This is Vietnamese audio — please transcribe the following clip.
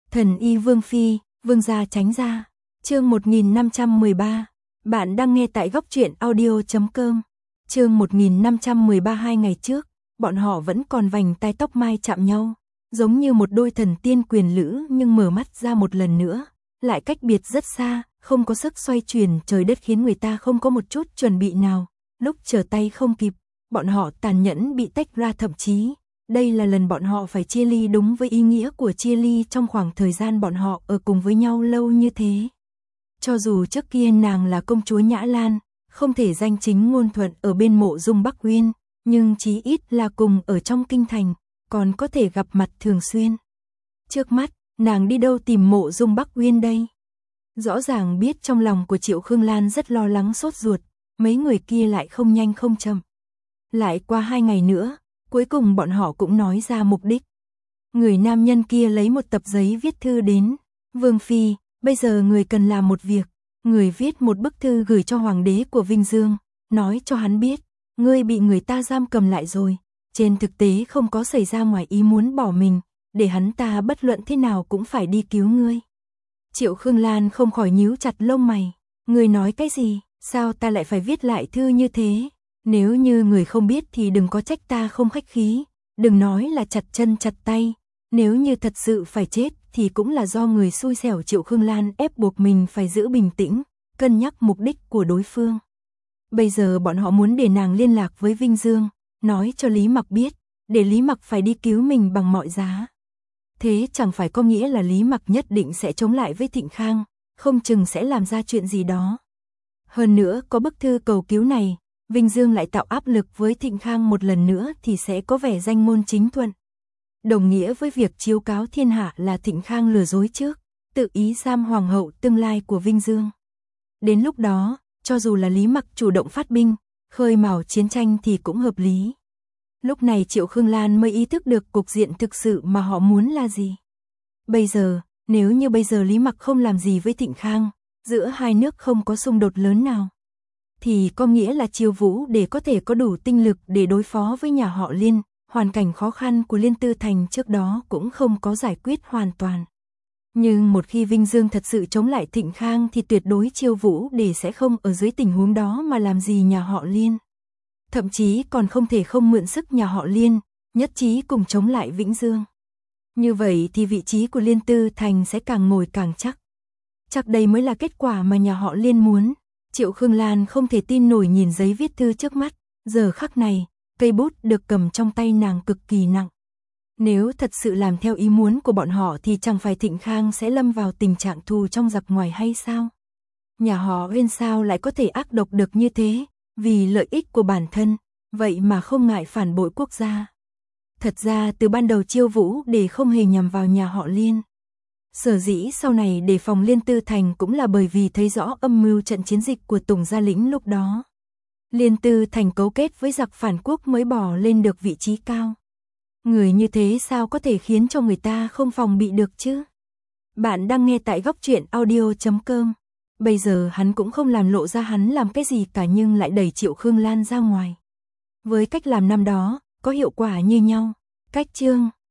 Thần y Vương Phi, Vương gia tránh ra. Chương 1513. Bạn đang nghe tại góc truyện audio.com. Chương 1513. 2 ngày trước, bọn họ vẫn còn vành tai tóc mai chạm nhau, giống như một đôi thần tiên quyền lữ, nhưng mở mắt ra một lần nữa, lại cách biệt rất xa, không có sức xoay chuyển trời đất, khiến người ta không có một chút chuẩn bị nào. Lúc trở tay không kịp, bọn họ tàn nhẫn bị tách ra, thậm chí đây là lần bọn họ phải chia ly đúng với ý nghĩa của chia ly trong khoảng thời gian bọn họ ở cùng với nhau lâu như thế. Cho dù trước kia nàng là công chúa Nhã Lan, không thể danh chính ngôn thuận ở bên Mộ Dung Bắc Uyên, nhưng chí ít là cùng ở trong kinh thành, còn có thể gặp mặt thường xuyên. Trước mắt, nàng đi đâu tìm Mộ Dung Bắc Uyên đây? Rõ ràng biết trong lòng của Triệu Khương Lan rất lo lắng sốt ruột, mấy người kia lại không nhanh không chậm. Lại qua 2 ngày nữa, cuối cùng bọn họ cũng nói ra mục đích. Người nam nhân kia lấy một tập giấy viết thư đến. Vương Phi, bây giờ người cần làm một việc. Người viết một bức thư gửi cho hoàng đế của Vinh Dương, nói cho hắn biết, ngươi bị người ta giam cầm lại rồi. Trên thực tế không có xảy ra ngoài ý muốn bỏ mình, để hắn ta bất luận thế nào cũng phải đi cứu ngươi. Triệu Khương Lan không khỏi nhíu chặt lông mày. Ngươi nói cái gì? Sao ta lại phải viết lại thư như thế? Nếu như người không biết thì đừng có trách ta không khách khí, đừng nói là chặt chân chặt tay, nếu như thật sự phải chết thì cũng là do người xui xẻo. Triệu Khương Lan ép buộc mình phải giữ bình tĩnh, cân nhắc mục đích của đối phương. Bây giờ bọn họ muốn để nàng liên lạc với Vinh Dương, nói cho Lý Mặc biết, để Lý Mặc phải đi cứu mình bằng mọi giá. Thế chẳng phải có nghĩa là Lý Mặc nhất định sẽ chống lại với Thịnh Khang, không chừng sẽ làm ra chuyện gì đó. Hơn nữa có bức thư cầu cứu này, Vinh Dương lại tạo áp lực với Thịnh Khang một lần nữa thì sẽ có vẻ danh môn chính thuận. Đồng nghĩa với việc chiếu cáo thiên hạ là Thịnh Khang lừa dối trước, tự ý giam hoàng hậu tương lai của Vinh Dương. Đến lúc đó, cho dù là Lý Mặc chủ động phát binh, khơi mào chiến tranh thì cũng hợp lý. Lúc này Triệu Khương Lan mới ý thức được cục diện thực sự mà họ muốn là gì. Bây giờ, nếu như bây giờ Lý Mặc không làm gì với Thịnh Khang, giữa hai nước không có xung đột lớn nào, thì có nghĩa là Chiêu Vũ để có thể có đủ tinh lực để đối phó với nhà họ Liên. Hoàn cảnh khó khăn của Liên Tư Thành trước đó cũng không có giải quyết hoàn toàn. Nhưng một khi Vinh Dương thật sự chống lại Thịnh Khang thì tuyệt đối Chiêu Vũ để sẽ không ở dưới tình huống đó mà làm gì nhà họ Liên. Thậm chí còn không thể không mượn sức nhà họ Liên, nhất trí cùng chống lại Vĩnh Dương. Như vậy thì vị trí của Liên Tư Thành sẽ càng ngồi càng chắc. Chắc đây mới là kết quả mà nhà họ Liên muốn. Triệu Khương Lan không thể tin nổi nhìn giấy viết thư trước mắt, giờ khắc này, cây bút được cầm trong tay nàng cực kỳ nặng. Nếu thật sự làm theo ý muốn của bọn họ thì chẳng phải Thịnh Khang sẽ lâm vào tình trạng thù trong giặc ngoài hay sao? Nhà họ Uyên sao lại có thể ác độc được như thế, vì lợi ích của bản thân, vậy mà không ngại phản bội quốc gia. Thật ra từ ban đầu Chiêu Vũ để không hề nhằm vào nhà họ Liên. Sở dĩ sau này đề phòng Liên Tư Thành cũng là bởi vì thấy rõ âm mưu trận chiến dịch của Tùng Gia Lĩnh lúc đó. Liên Tư Thành cấu kết với giặc phản quốc mới bỏ lên được vị trí cao. Người như thế sao có thể khiến cho người ta không phòng bị được chứ? Bạn đang nghe tại góc truyện audio.com. Bây giờ hắn cũng không làm lộ ra hắn làm cái gì cả, nhưng lại đẩy Triệu Khương Lan ra ngoài. Với cách làm năm đó, có hiệu quả như nhau. Cách chương